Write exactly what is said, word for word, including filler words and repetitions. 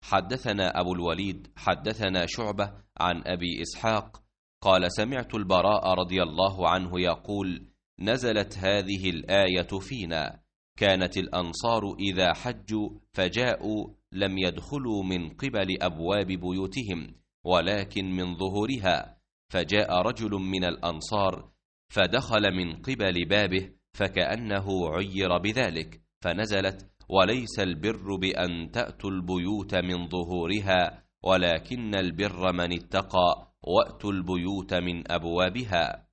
حدثنا أبو الوليد حدثنا شعبة عن أبي إسحاق قال سمعت البراء رضي الله عنه يقول نزلت هذه الآية فينا كانت الأنصار إذا حجوا فجاءوا لم يدخلوا من قبل أبواب بيوتهم ولكن من ظهورها فجاء رجل من الأنصار فدخل من قبل بابه فكأنه عير بذلك فنزلت وليس البر بأن تأتوا البيوت من ظهورها ولكن البر من اتقى وأتوا البيوت من أبوابها.